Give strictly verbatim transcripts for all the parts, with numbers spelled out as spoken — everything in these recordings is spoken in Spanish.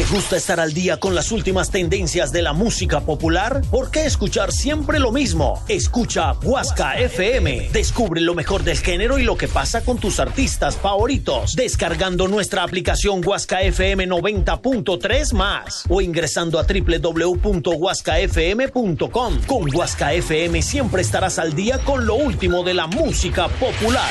gusta estar al día con las últimas tendencias de la música popular? ¿Por qué escuchar siempre lo mismo? Escucha Huasca F M. Descubre lo mejor del género y lo que pasa con tus artistas favoritos. Descargando nuestra aplicación Huasca F M noventa punto tres más o ingresando a doble u doble u doble u punto huasca f m punto com. Con Huasca F M siempre estarás al día con lo último de la música popular.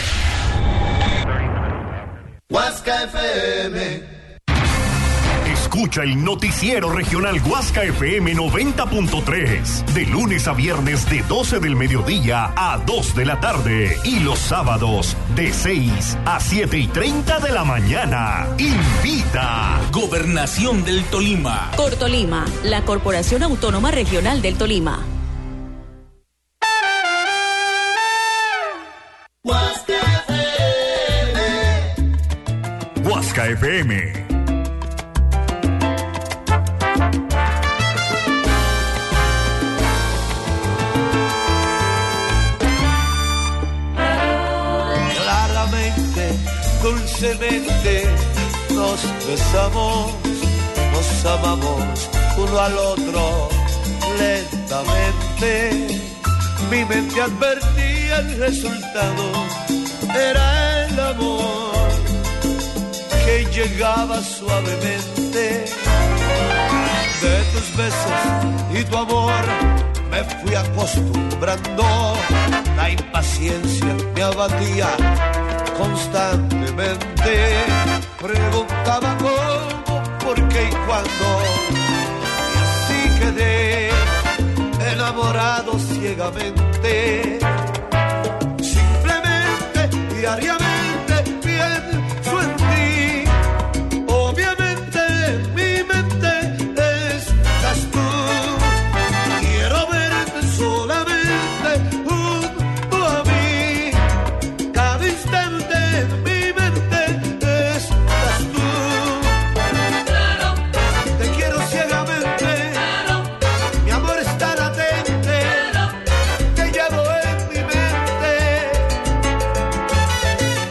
Huasca F M. Escucha el noticiero regional Huasca F M noventa punto tres. De lunes a viernes de doce del mediodía a dos de la tarde. Y los sábados de seis a siete y treinta de la mañana. Invita. Gobernación del Tolima. Cortolima, la Corporación Autónoma Regional del Tolima. Huasca F M. Huasca F M. Dulcemente nos besamos, nos amamos uno al otro lentamente. Mi mente advertía el resultado, era el amor que llegaba suavemente. De tus besos y tu amor me fui acostumbrando, la impaciencia me abatía constantemente. Preguntaba cómo, por qué y cuándo, y así quedé enamorado ciegamente. Simplemente, diariamente pienso en ti. Obviamente en mi mente estás tú. Quiero verte solamente junto a mí. Cada instante en mi mente estás tú. Claro. Te quiero ciegamente. Claro. Mi amor está latente. Claro. Te llevo en mi mente.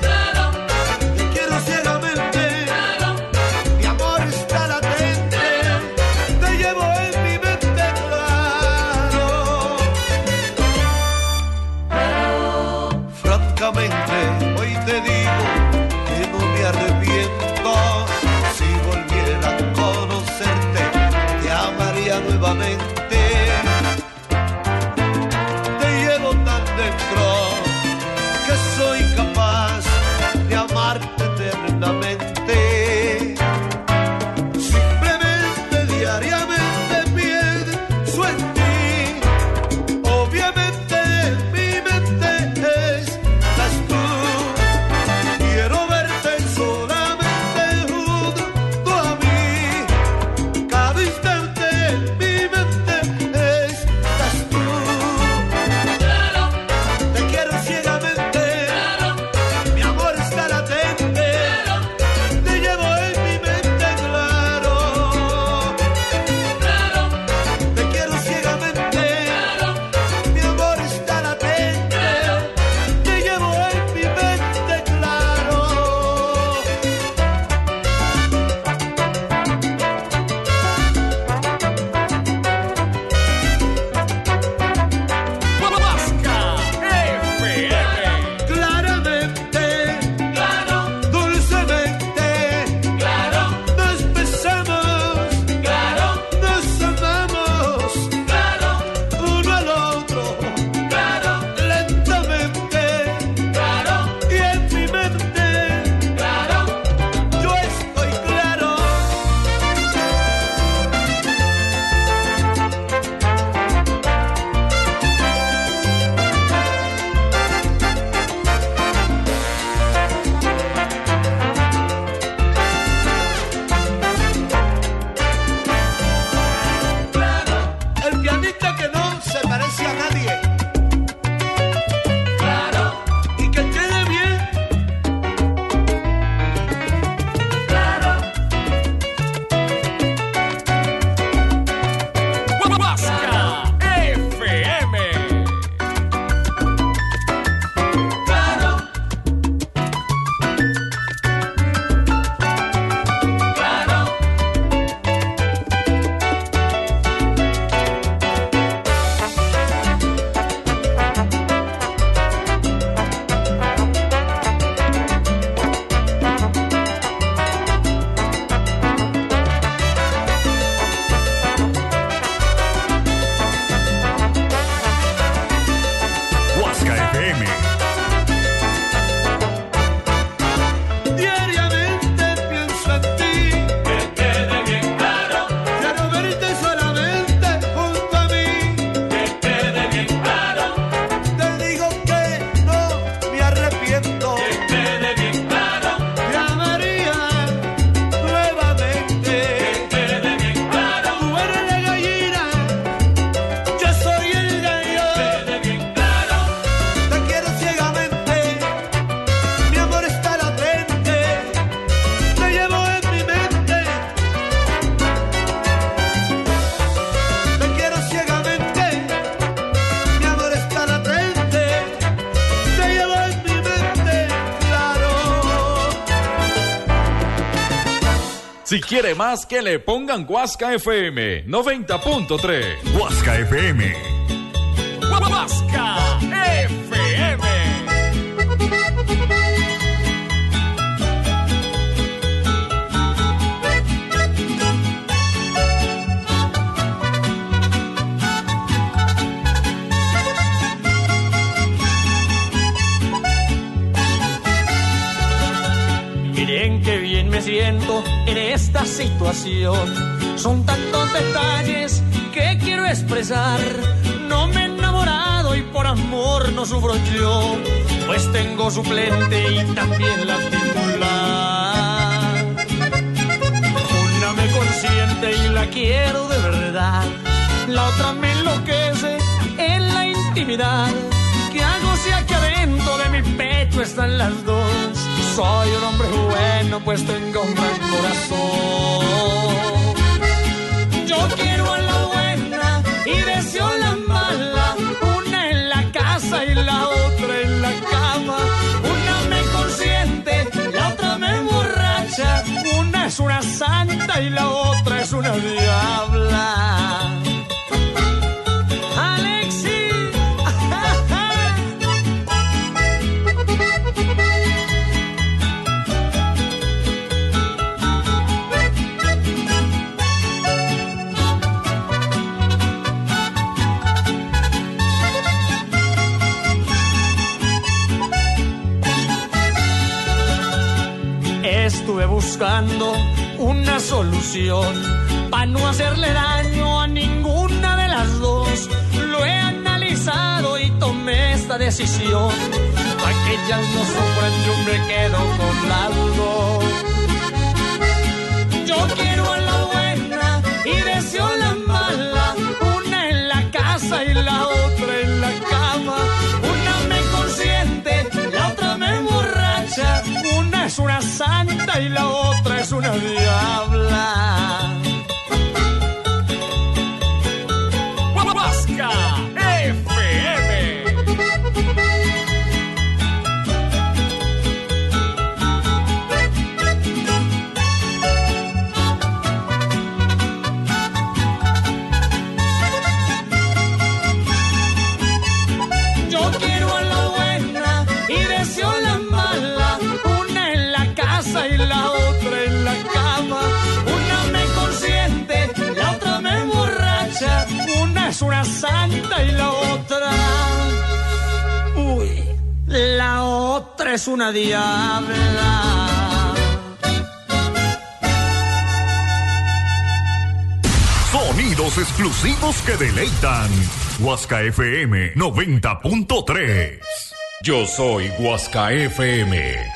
Si quiere más, que le pongan Huasca F M noventa punto tres. Huasca F M. Huasca F M. Miren qué bien me siento en esta situación. Son tantos detalles que quiero expresar. No me he enamorado y por amor no sufro yo, pues tengo suplente y también la titular. Una me consiente y la quiero de verdad. La otra me enloquece en la intimidad. ¿Qué hago si aquí adentro de mi pecho están las dos? Soy un hombre bueno, pues tengo un gran corazón. Yo quiero a la buena y deseo la mala. Una en la casa y la otra en la cama. Una me consiente, la otra me emborracha. Una es una santa y la otra es una diabla. Estuve buscando una solución para no hacerle daño a ninguna de las dos. Lo he analizado y tomé esta decisión. Para que ellas no sufran, yo me quedo con las dos. Yo quiero a la buena y deseo la mala. Una en la casa y la otra en la cama. Una me consiente, la otra me emborracha. Una es una santa y la otra es una diabla. Huasca F M. Yo quiero a la buena y deseo la mala. Una en la casa y la otra en la cama. Una me consiente, la otra me emborracha. Una es una santa y la otra... Uy, la otra es una diabla. Sonidos exclusivos que deleitan. Huasca F M noventa punto tres. Yo soy Huasca F M.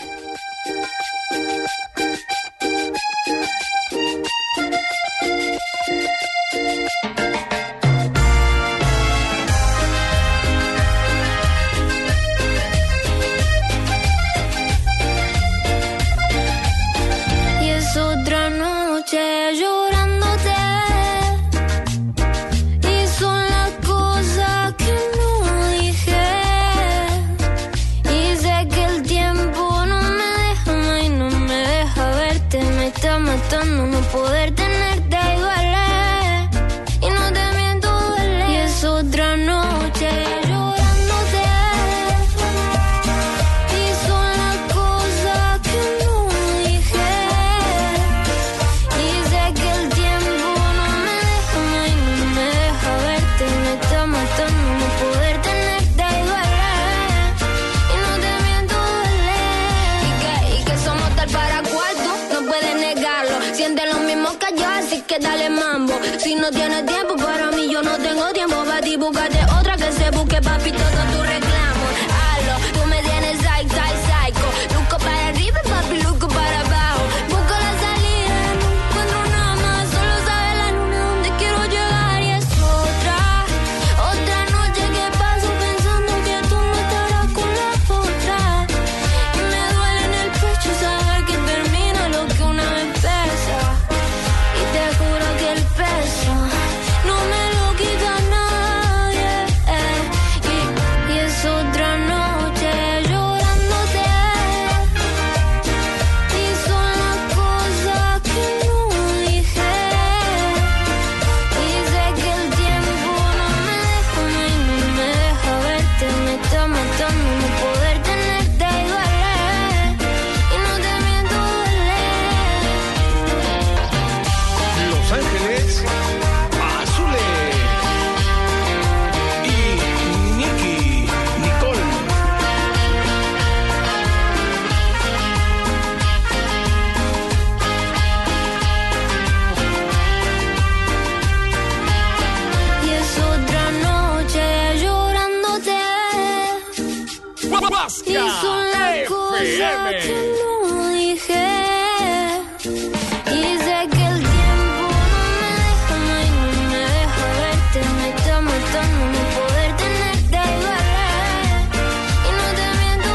Y es otra noche llorándote. Y son las cosas que no dije. Y sé que el tiempo no me deja más y no me deja verte. Me está matando no poder tenerte y duele. Y no te miento, duele. Y es otra noche llorándote. Y son las cosas que no dije. Y sé que el tiempo no me deja más y no me deja verte. Me está matando no poder tenerte y duele. Y no te miento, duele. Y que, y que somos tal para cual tú no puedes negarlo. Siente lo mismo que yo, así que dale mambo. Si no tienes tiempo para mí, yo no tengo tiempo para ti. Búscate otra que se busque, papi, todo tu reclamo. Hazlo, tú me tienes psych, psych, psycho. Luco para arriba, papi, luco para abajo. Busco la salida, no encuentro nada más. Solo sabe la luna donde quiero llegar. Y es otra, otra noche que paso pensando que tú no estarás con la otra. Y me duele en el pecho saber que termina lo que una vez empieza. Y te juro que el peso no me lo que no dije. Y sé que el tiempo no me deja, no, y no me deja verte. Me está matando no poder tenerte y duele. Y no te miento,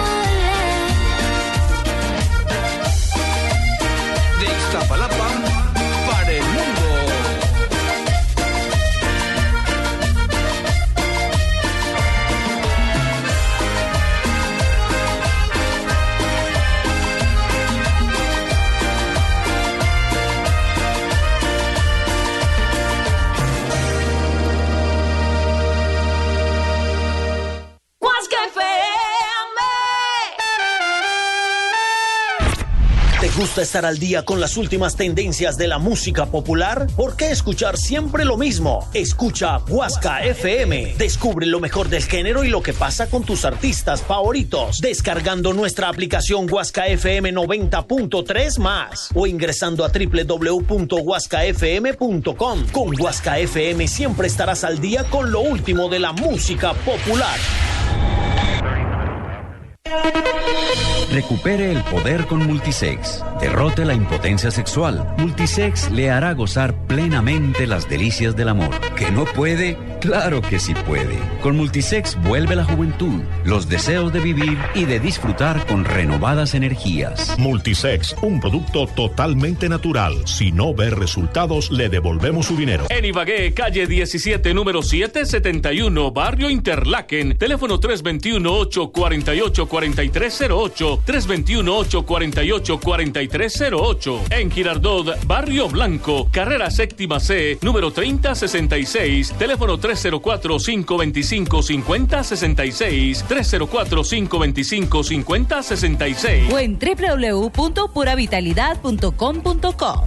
duele. De Iztapalapa para el mundo. ¿Te gusta estar al día con las últimas tendencias de la música popular? ¿Por qué escuchar siempre lo mismo? Escucha Huasca F M. Descubre lo mejor del género y lo que pasa con tus artistas favoritos. Descargando nuestra aplicación Huasca F M noventa punto tres más o ingresando a doble u doble u doble u punto huasca f m punto com. Con Huasca F M siempre estarás al día con lo último de la música popular. Recupere el poder con Multisex. Derrote la impotencia sexual. Multisex le hará gozar plenamente las delicias del amor. ¿Que no puede? Claro que sí puede. Con Multisex vuelve la juventud, los deseos de vivir y de disfrutar con renovadas energías. Multisex, un producto totalmente natural. Si no ve resultados, le devolvemos su dinero. En Ibagué, calle diecisiete, número setecientos setenta y uno, barrio Interlaken. Teléfono tres dos uno, ocho cuatro ocho, cuatro tres cero ocho, tres dos uno, ocho cuatro ocho, cuatro tres cero ocho. En Girardot, barrio Blanco, carrera séptima C, número treinta sesenta y seis. Teléfono tres cero cuatro, cinco dos cinco, cinco cero seis seis, tres cero cuatro, cinco dos cinco, cinco cero seis seis. O en doble u doble u doble u punto pura vitalidad punto com punto co.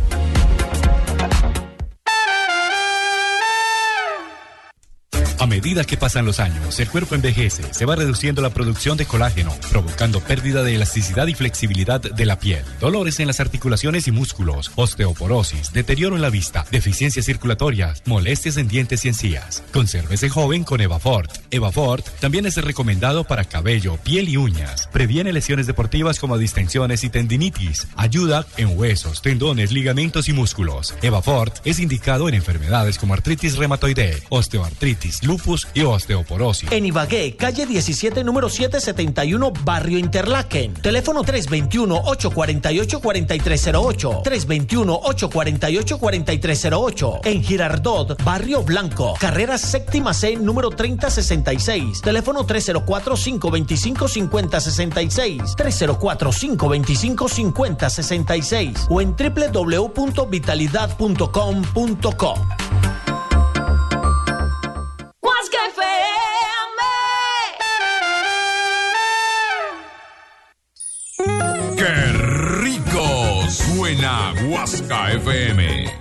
A medida que pasan los años, el cuerpo envejece, se va reduciendo la producción de colágeno, provocando pérdida de elasticidad y flexibilidad de la piel, dolores en las articulaciones y músculos, osteoporosis, deterioro en la vista, deficiencias circulatorias, molestias en dientes y encías. Consérvese joven con Evafort. Evafort también es recomendado para cabello, piel y uñas. Previene lesiones deportivas como distensiones y tendinitis. Ayuda en huesos, tendones, ligamentos y músculos. Evafort es indicado en enfermedades como artritis reumatoide, osteoartritis, lupus y osteoporosis. En Ibagué, calle diecisiete, número setecientos setenta y uno, barrio Interlaken. Teléfono tres dos uno, ocho cuatro ocho, cuatro tres cero ocho, tres dos uno, ocho cuatro ocho, cuatro tres cero ocho. En Girardot, barrio Blanco, carrera séptima C, número treinta sesenta y seis. Teléfono tres cero cuatro, cinco dos cinco, cinco cero seis seis, tres cero cuatro, cinco dos cinco, cinco cero seis seis o en doble u doble u doble u punto vitalidad punto com punto co. ¡Qué rico suena Huasca F M!